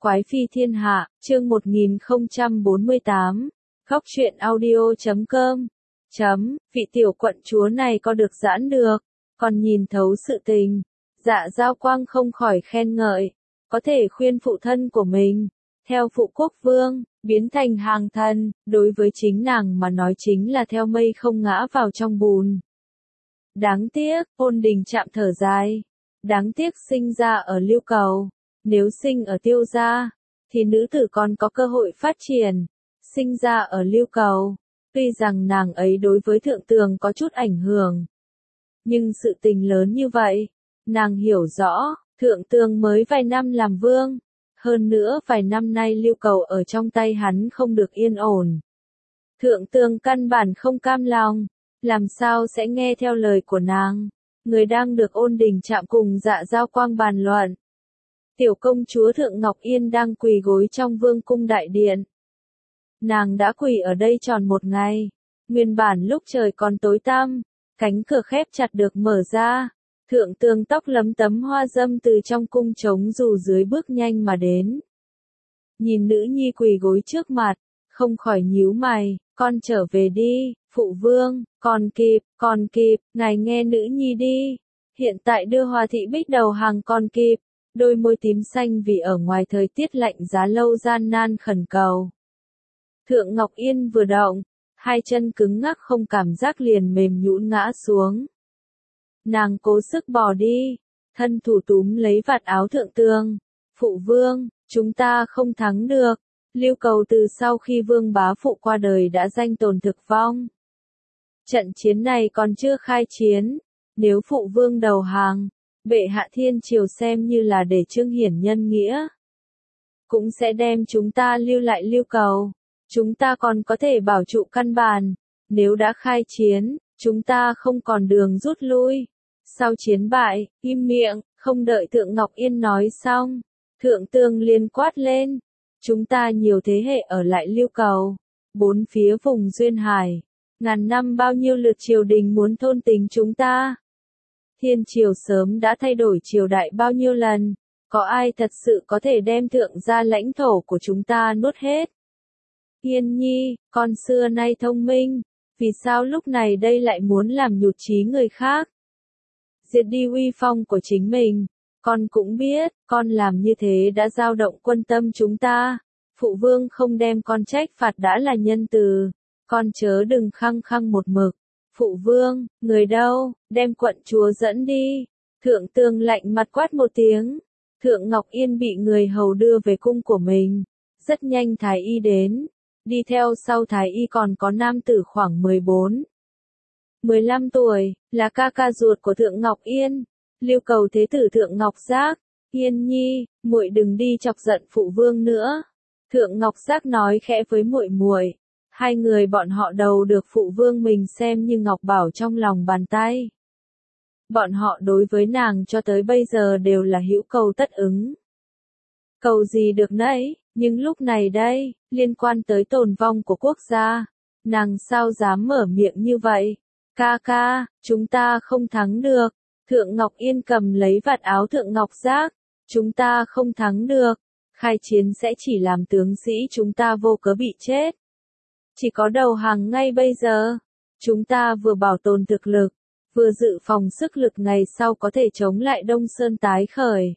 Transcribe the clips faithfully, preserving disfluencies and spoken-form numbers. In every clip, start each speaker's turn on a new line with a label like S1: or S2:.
S1: Quái phi thiên hạ, chương một nghìn không trăm bốn mươi tám, góc truyện audio chấm com, chấm, vị tiểu quận chúa này có được giãn được, còn nhìn thấu sự tình, Dạ Giao Quang không khỏi khen ngợi, có thể khuyên phụ thân của mình, theo phụ quốc vương, biến thành hàng thần, đối với chính nàng mà nói chính là theo mây không ngã vào trong bùn. Đáng tiếc, Ôn Đình Trạm thở dài, đáng tiếc sinh ra ở Lưu Cầu. Nếu sinh ở Tiêu gia, thì nữ tử còn có cơ hội phát triển. Sinh ra ở Lưu Cầu, tuy rằng nàng ấy đối với thượng tường có chút ảnh hưởng. Nhưng sự tình lớn như vậy, nàng hiểu rõ, thượng tường mới vài năm làm vương. Hơn nữa vài năm nay Lưu Cầu ở trong tay hắn không được yên ổn. Thượng tường căn bản không cam lòng, làm sao sẽ nghe theo lời của nàng. Người đang được Ôn Đình Trạm cùng Dạ Giao Quang bàn luận. Tiểu công chúa Thượng Ngọc Yên đang quỳ gối trong vương cung đại điện. Nàng đã quỳ ở đây tròn một ngày. Nguyên bản lúc trời còn tối tăm, cánh cửa khép chặt được mở ra. Thượng tường tóc lấm tấm hoa dâm từ trong cung trống dù dưới bước nhanh mà đến. Nhìn nữ nhi quỳ gối trước mặt, không khỏi nhíu mày, con trở về đi, phụ vương, còn kịp, còn kịp, ngài nghe nữ nhi đi. Hiện tại đưa Hòa thị Bích đầu hàng còn kịp. Đôi môi tím xanh vì ở ngoài thời tiết lạnh giá lâu gian nan khẩn cầu. Thượng Ngọc Yên vừa động, hai chân cứng ngắc không cảm giác liền mềm nhũn ngã xuống. Nàng cố sức bò đi, thân thủ túm lấy vạt áo thượng tường. Phụ vương, chúng ta không thắng được. Lưu Cầu từ sau khi vương bá phụ qua đời đã danh tồn thực vong. Trận chiến này còn chưa khai chiến, nếu phụ vương đầu hàng, bệ hạ thiên triều xem như là để trương hiển nhân nghĩa. Cũng sẽ đem chúng ta lưu lại Lưu Cầu. Chúng ta còn có thể bảo trụ căn bản. Nếu đã khai chiến, chúng ta không còn đường rút lui. Sau chiến bại, im miệng, không đợi Thượng Ngọc Yên nói xong. Thượng tường liền quát lên. Chúng ta nhiều thế hệ ở lại Lưu Cầu. Bốn phía vùng duyên hải. Ngàn năm bao nhiêu lượt triều đình muốn thôn tính chúng ta. Thiên triều sớm đã thay đổi triều đại bao nhiêu lần, có ai thật sự có thể đem thượng gia lãnh thổ của chúng ta nuốt hết? Yên nhi, con xưa nay thông minh, vì sao lúc này đây lại muốn làm nhụt chí người khác? Diệt đi uy phong của chính mình, con cũng biết, con làm như thế đã dao động quân tâm chúng ta. Phụ vương không đem con trách phạt đã là nhân từ, con chớ đừng khăng khăng một mực. Phụ vương, người đâu, đem quận chúa dẫn đi. Thượng tường lạnh mặt quát một tiếng. Thượng Ngọc Yên bị người hầu đưa về cung của mình. Rất nhanh Thái Y đến. Đi theo sau Thái Y còn có nam tử khoảng mười bốn, mười lăm tuổi, là ca ca ruột của Thượng Ngọc Yên. Lưu Cầu thế tử Thượng Ngọc Giác. Yên nhi, muội đừng đi chọc giận phụ vương nữa. Thượng Ngọc Giác nói khẽ với muội muội. Hai người bọn họ đầu được phụ vương mình xem như ngọc bảo trong lòng bàn tay. Bọn họ đối với nàng cho tới bây giờ đều là hữu cầu tất ứng. Cầu gì được nấy, nhưng lúc này đây, liên quan tới tồn vong của quốc gia, nàng sao dám mở miệng như vậy? Ca ca, chúng ta không thắng được. Thượng Ngọc Yên cầm lấy vạt áo Thượng Ngọc Giác. Chúng ta không thắng được. Khai chiến sẽ chỉ làm tướng sĩ chúng ta vô cớ bị chết. Chỉ có đầu hàng ngay bây giờ, chúng ta vừa bảo tồn thực lực, vừa dự phòng sức lực ngày sau có thể chống lại Đông Sơn tái khởi.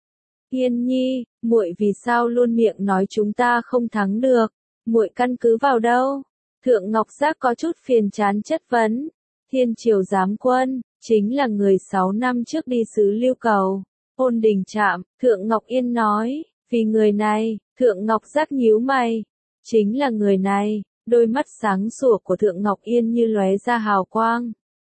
S1: Yên nhi, muội vì sao luôn miệng nói chúng ta không thắng được, muội căn cứ vào đâu? Thượng Ngọc Giác có chút phiền chán chất vấn. Thiên triều giám quân, chính là người sáu năm trước đi xứ Lưu Cầu. Ôn Đình Trạm, Thượng Ngọc Yên nói, vì người này, Thượng Ngọc Giác nhíu mày, chính là người này. Đôi mắt sáng sủa của Thượng Ngọc Yên như lóe ra hào quang.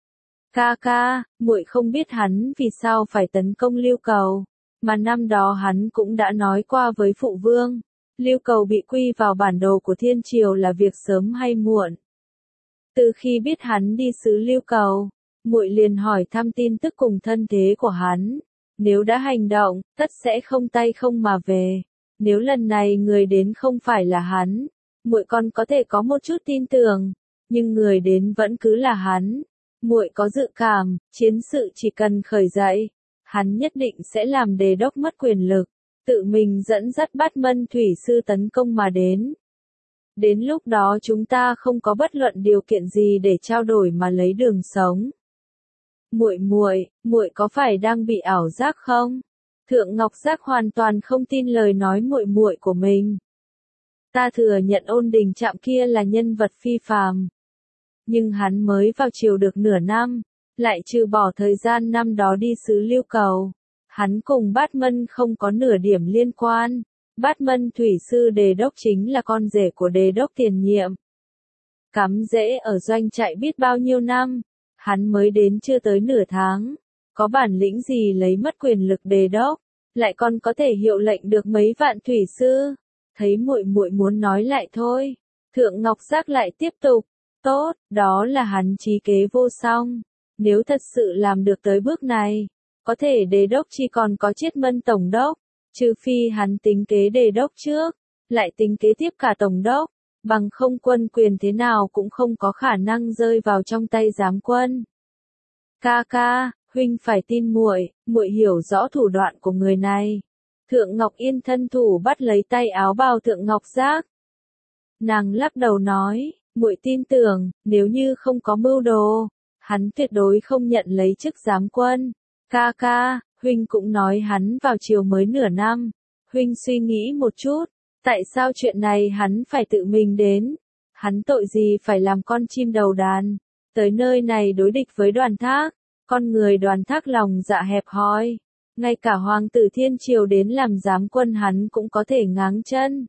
S1: Ca ca, muội không biết hắn vì sao phải tấn công Lưu Cầu, mà năm đó hắn cũng đã nói qua với phụ vương. Lưu Cầu bị quy vào bản đồ của thiên triều là việc sớm hay muộn. Từ khi biết hắn đi xứ Lưu Cầu, muội liền hỏi thăm tin tức cùng thân thế của hắn. Nếu đã hành động, tất sẽ không tay không mà về. Nếu lần này người đến không phải là hắn, muội còn có thể có một chút tin tưởng, nhưng người đến vẫn cứ là hắn. Muội có dự cảm, chiến sự chỉ cần khởi dậy, hắn nhất định sẽ làm đề đốc mất quyền lực. tự mình dẫn dắt Bát Mân Thủy Sư tấn công mà đến. Đến lúc đó chúng ta không có bất luận điều kiện gì để trao đổi mà lấy đường sống. Muội muội, muội có phải đang bị ảo giác không? Thượng Ngọc Giác hoàn toàn không tin lời nói muội muội của mình. Ta thừa nhận Ôn Đình Trạm kia là nhân vật phi phàm. Nhưng hắn mới vào triều được nửa năm, lại trừ bỏ thời gian năm đó đi xứ Lưu Cầu. Hắn cùng Bát Mân không có nửa điểm liên quan. Bát Mân Thủy Sư Đề Đốc chính là con rể của Đề Đốc tiền nhiệm. Cắm rễ ở doanh trại biết bao nhiêu năm, hắn mới đến chưa tới nửa tháng. Có bản lĩnh gì lấy mất quyền lực Đề Đốc, lại còn có thể hiệu lệnh được mấy vạn thủy sư. Thấy muội muội muốn nói lại thôi, Thượng Ngọc Giác lại tiếp tục, tốt, đó là hắn trí kế vô song. Nếu thật sự làm được tới bước này, có thể Đề Đốc chỉ còn có Chiết Mân Tổng Đốc, trừ phi hắn tính kế Đề Đốc trước, lại tính kế tiếp cả Tổng Đốc, bằng không quân quyền thế nào cũng không có khả năng rơi vào trong tay giám quân. Ca ca, huynh phải tin muội, muội hiểu rõ thủ đoạn của người này. Thượng Ngọc Yên thân thủ bắt lấy tay áo bào Thượng Ngọc Giác. Nàng lắc đầu nói, muội tin tưởng, nếu như không có mưu đồ, hắn tuyệt đối không nhận lấy chức giám quân. Ca ca, huynh cũng nói hắn vào triều mới nửa năm. Huynh suy nghĩ một chút, tại sao chuyện này hắn phải tự mình đến? Hắn tội gì phải làm con chim đầu đàn, tới nơi này đối địch với Đoàn Thác? Con người Đoàn Thác lòng dạ hẹp hòi, ngay cả hoàng tử thiên triều đến làm giám quân hắn cũng có thể ngáng chân.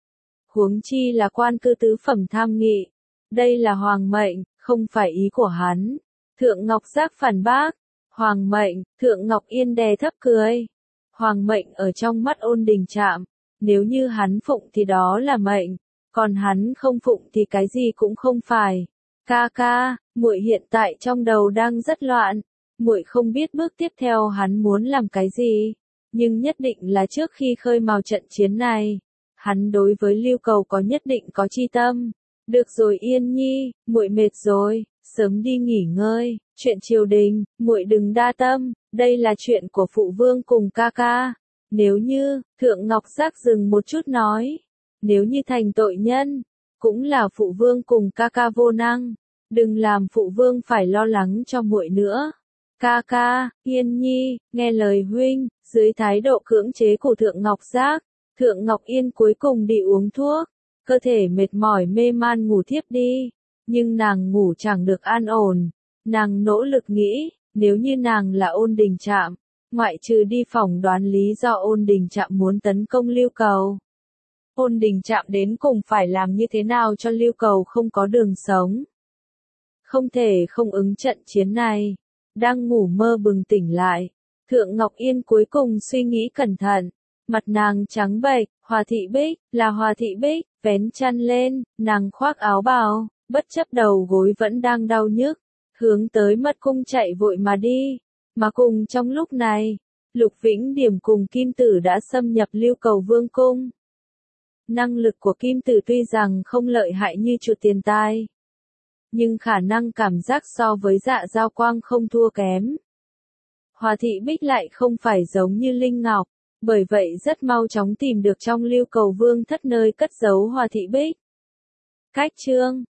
S1: Huống chi là quan cư tứ phẩm tham nghị, đây là hoàng mệnh, không phải ý của hắn. Thượng Ngọc Giác phản bác, hoàng mệnh. Thượng Ngọc Yên đè thấp cười. Hoàng mệnh ở trong mắt Ôn Đình Trạm, nếu như hắn phụng thì đó là mệnh, còn hắn không phụng thì cái gì cũng không phải. Ca ca, muội hiện tại trong đầu đang rất loạn, muội không biết bước tiếp theo hắn muốn làm cái gì, nhưng nhất định là trước khi khơi mào trận chiến này, hắn đối với Lưu Cầu có nhất định có chi tâm. Được rồi Yên Nhi, muội mệt rồi, sớm đi nghỉ ngơi. Chuyện triều đình, muội đừng đa tâm, đây là chuyện của phụ vương cùng ca ca. Nếu như, Thượng Ngọc Giác dừng một chút nói, nếu như thành tội nhân, cũng là phụ vương cùng ca ca vô năng, đừng làm phụ vương phải lo lắng cho muội nữa. Ca ca, Yên Nhi, nghe lời huynh. Dưới thái độ cưỡng chế của Thượng Ngọc Giác, Thượng Ngọc Yên cuối cùng đi uống thuốc, cơ thể mệt mỏi mê man ngủ thiếp đi, nhưng nàng ngủ chẳng được an ổn. Nàng nỗ lực nghĩ, nếu như nàng là Ôn Đình Trạm, ngoại trừ đi phỏng đoán lý do Ôn Đình Trạm muốn tấn công Lưu Cầu, Ôn Đình Trạm đến cùng phải làm như thế nào cho Lưu Cầu không có đường sống. Không thể không ứng trận chiến này. Đang ngủ mơ bừng tỉnh lại, Thượng Ngọc Yên cuối cùng suy nghĩ cẩn thận, mặt nàng trắng bệch. Hòa Thị Bích, là Hòa Thị Bích, vén chăn lên, nàng khoác áo bào, bất chấp đầu gối vẫn đang đau nhức, hướng tới mật cung chạy vội mà đi. Mà cùng trong lúc này, Lục Vĩnh Điểm cùng Kim Tử đã xâm nhập Lưu Cầu Vương cung. Năng lực của Kim Tử tuy rằng không lợi hại như chuột tiền tai, nhưng khả năng cảm giác so với Dạ Giao Quang không thua kém. Hòa Thị Bích lại không phải giống như Linh Ngọc, bởi vậy rất mau chóng tìm được trong Lưu Cầu Vương thất nơi cất giấu Hòa Thị Bích. Cách chương